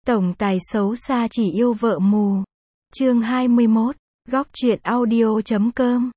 Tổng tài xấu xa chỉ yêu vợ mù. Chương 21. Góc truyện audio.com.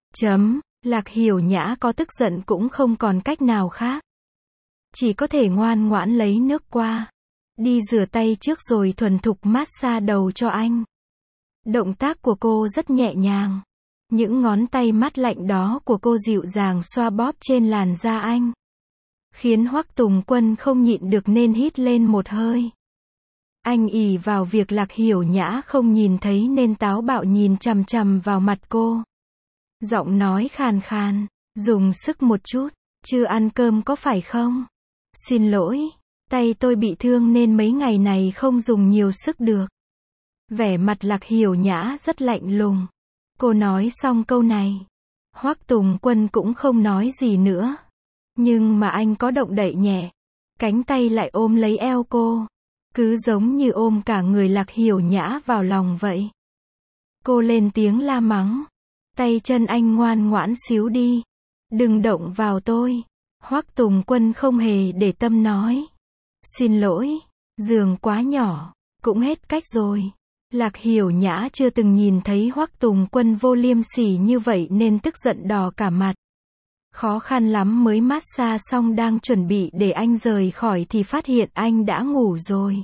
Lạc Hiểu Nhã có tức giận cũng không còn cách nào khác. Chỉ có thể ngoan ngoãn lấy nước qua. Đi rửa tay trước rồi thuần thục massage đầu cho anh. Động tác của cô rất nhẹ nhàng. Những ngón tay mát lạnh đó của cô dịu dàng xoa bóp trên làn da anh. Khiến Hoắc Tùng Quân không nhịn được nên hít lên một hơi. Anh ỷ vào việc Lạc Hiểu Nhã không nhìn thấy nên táo bạo nhìn chằm chằm vào mặt cô. Giọng nói khàn khàn, dùng sức một chút, chưa ăn cơm có phải không? Xin lỗi, tay tôi bị thương nên mấy ngày này không dùng nhiều sức được. Vẻ mặt Lạc Hiểu Nhã rất lạnh lùng. Cô nói xong câu này, Hoắc Tùng Quân cũng không nói gì nữa. Nhưng mà anh có động đậy nhẹ, cánh tay lại ôm lấy eo cô. Cứ giống như ôm cả người Lạc Hiểu Nhã vào lòng vậy. Cô lên tiếng la mắng. Tay chân anh ngoan ngoãn xíu đi. Đừng động vào tôi. Hoắc Tùng Quân không hề để tâm nói. Xin lỗi, giường quá nhỏ, cũng hết cách rồi. Lạc Hiểu Nhã chưa từng nhìn thấy Hoắc Tùng Quân vô liêm sỉ như vậy nên tức giận đỏ cả mặt. Khó khăn lắm mới massage xong đang chuẩn bị để anh rời khỏi thì phát hiện anh đã ngủ rồi.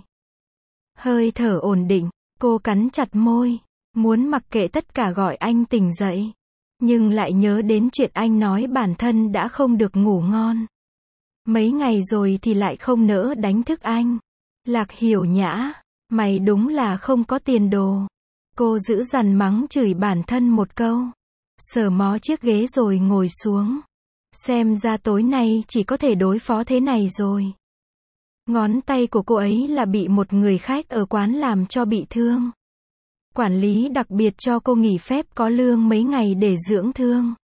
Hơi thở ổn định, cô cắn chặt môi, muốn mặc kệ tất cả gọi anh tỉnh dậy. Nhưng lại nhớ đến chuyện anh nói bản thân đã không được ngủ ngon. Mấy ngày rồi thì lại không nỡ đánh thức anh. Lạc Hiểu Nhã, mày đúng là không có tiền đồ. Cô giữ dằn mắng chửi bản thân một câu. Sờ mó chiếc ghế rồi ngồi xuống. Xem ra tối nay chỉ có thể đối phó thế này rồi. Ngón tay của cô ấy là bị một người khách ở quán làm cho bị thương. Quản lý đặc biệt cho cô nghỉ phép có lương mấy ngày để dưỡng thương.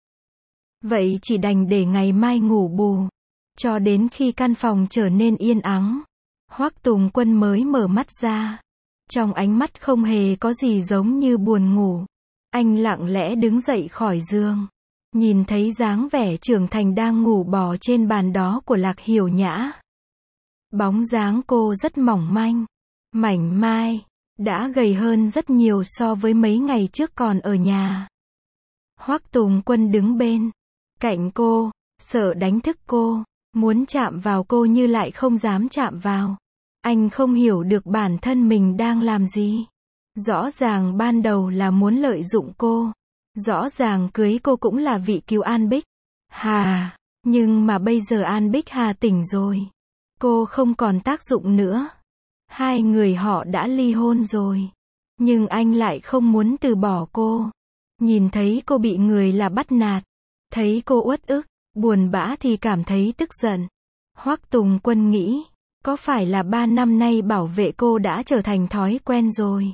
Vậy chỉ đành để ngày mai ngủ bù. Cho đến khi căn phòng trở nên yên ắng, Hoắc Tùng Quân mới mở mắt ra. Trong ánh mắt không hề có gì giống như buồn ngủ. Anh lặng lẽ đứng dậy khỏi giường. Nhìn thấy dáng vẻ trưởng thành đang ngủ bò trên bàn đó của Lạc Hiểu Nhã. Bóng dáng cô rất mỏng manh, mảnh mai, đã gầy hơn rất nhiều so với mấy ngày trước còn ở nhà. Hoắc Tùng Quân đứng bên cạnh cô, sợ đánh thức cô, muốn chạm vào cô như lại không dám chạm vào. Anh không hiểu được bản thân mình đang làm gì. Rõ ràng ban đầu là muốn lợi dụng cô. Rõ ràng cưới cô cũng là vị cứu An Bích Hà, nhưng mà bây giờ An Bích Hà tỉnh rồi. Cô không còn tác dụng nữa. Hai người họ đã ly hôn rồi. Nhưng anh lại không muốn từ bỏ cô. Nhìn thấy cô bị người là bắt nạt. Thấy cô uất ức, buồn bã thì cảm thấy tức giận. Hoắc Tùng Quân nghĩ, có phải là 3 năm nay bảo vệ cô đã trở thành thói quen rồi.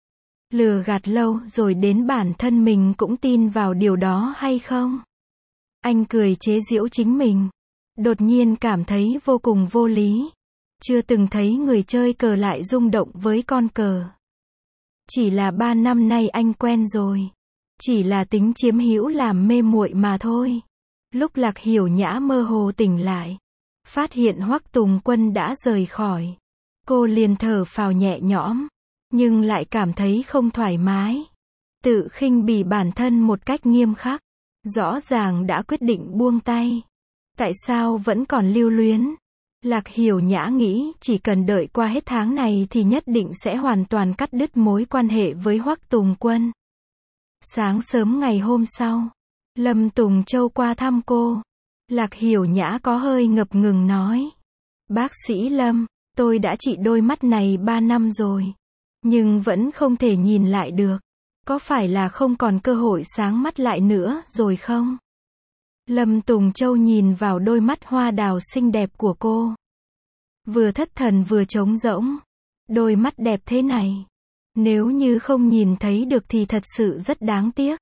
Lừa gạt lâu rồi đến bản thân mình cũng tin vào điều đó hay không? Anh cười chế giễu chính mình. Đột nhiên cảm thấy vô cùng vô lý. Chưa từng thấy người chơi cờ lại rung động với con cờ. Chỉ là 3 năm nay anh quen rồi. Chỉ là tính chiếm hữu làm mê muội mà thôi. Lúc Lạc Hiểu Nhã mơ hồ tỉnh lại, phát hiện Hoắc Tùng Quân đã rời khỏi. Cô liền thở phào nhẹ nhõm, nhưng lại cảm thấy không thoải mái. Tự khinh bỉ bản thân một cách nghiêm khắc. Rõ ràng đã quyết định buông tay. Tại sao vẫn còn lưu luyến? Lạc Hiểu Nhã nghĩ chỉ cần đợi qua hết tháng này thì nhất định sẽ hoàn toàn cắt đứt mối quan hệ với Hoắc Tùng Quân. Sáng sớm ngày hôm sau, Lâm Tùng Châu qua thăm cô. Lạc Hiểu Nhã có hơi ngập ngừng nói. Bác sĩ Lâm, tôi đã trị đôi mắt này 3 năm rồi. Nhưng vẫn không thể nhìn lại được. Có phải là không còn cơ hội sáng mắt lại nữa rồi không? Lâm Tùng Châu nhìn vào đôi mắt hoa đào xinh đẹp của cô. Vừa thất thần vừa trống rỗng. Đôi mắt đẹp thế này. Nếu như không nhìn thấy được thì thật sự rất đáng tiếc.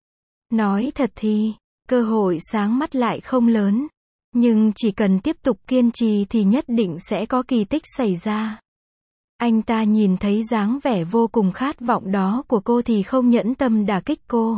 Nói thật thì, cơ hội sáng mắt lại không lớn. Nhưng chỉ cần tiếp tục kiên trì thì nhất định sẽ có kỳ tích xảy ra. Anh ta nhìn thấy dáng vẻ vô cùng khát vọng đó của cô thì không nhẫn tâm đả kích cô.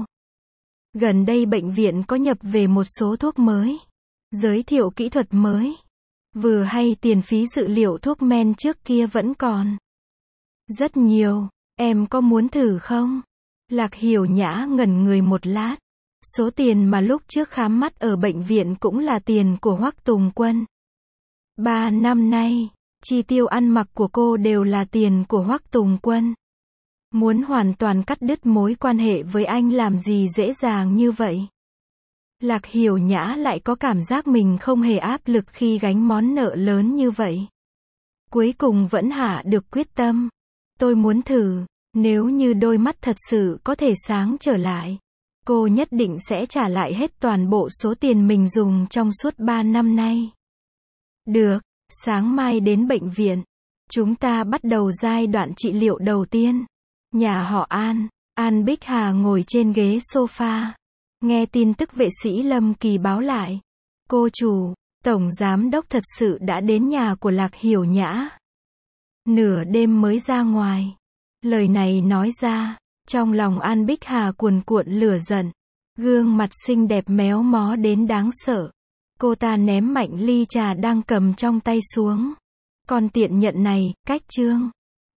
Gần đây bệnh viện có nhập về một số thuốc mới. Giới thiệu kỹ thuật mới. Vừa hay tiền phí dự liệu thuốc men trước kia vẫn còn. Rất nhiều. Em có muốn thử không? Lạc Hiểu Nhã ngẩn người một lát. Số tiền mà lúc trước khám mắt ở bệnh viện cũng là tiền của Hoắc Tùng Quân. 3 năm nay, chi tiêu ăn mặc của cô đều là tiền của Hoắc Tùng Quân. Muốn hoàn toàn cắt đứt mối quan hệ với anh làm gì dễ dàng như vậy. Lạc Hiểu Nhã lại có cảm giác mình không hề áp lực khi gánh món nợ lớn như vậy. Cuối cùng vẫn hạ được quyết tâm. Tôi muốn thử, nếu như đôi mắt thật sự có thể sáng trở lại, cô nhất định sẽ trả lại hết toàn bộ số tiền mình dùng trong suốt 3 năm nay. Được, sáng mai đến bệnh viện. Chúng ta bắt đầu giai đoạn trị liệu đầu tiên. Nhà họ An, An Bích Hà ngồi trên ghế sofa. Nghe tin tức vệ sĩ Lâm Kỳ báo lại. Cô chủ, tổng giám đốc thật sự đã đến nhà của Lạc Hiểu Nhã. Nửa đêm mới ra ngoài. Lời này nói ra, trong lòng An Bích Hà cuồn cuộn lửa giận. Gương mặt xinh đẹp méo mó đến đáng sợ. Cô ta ném mạnh ly trà đang cầm trong tay xuống. Con tiện nhận này, cách chương.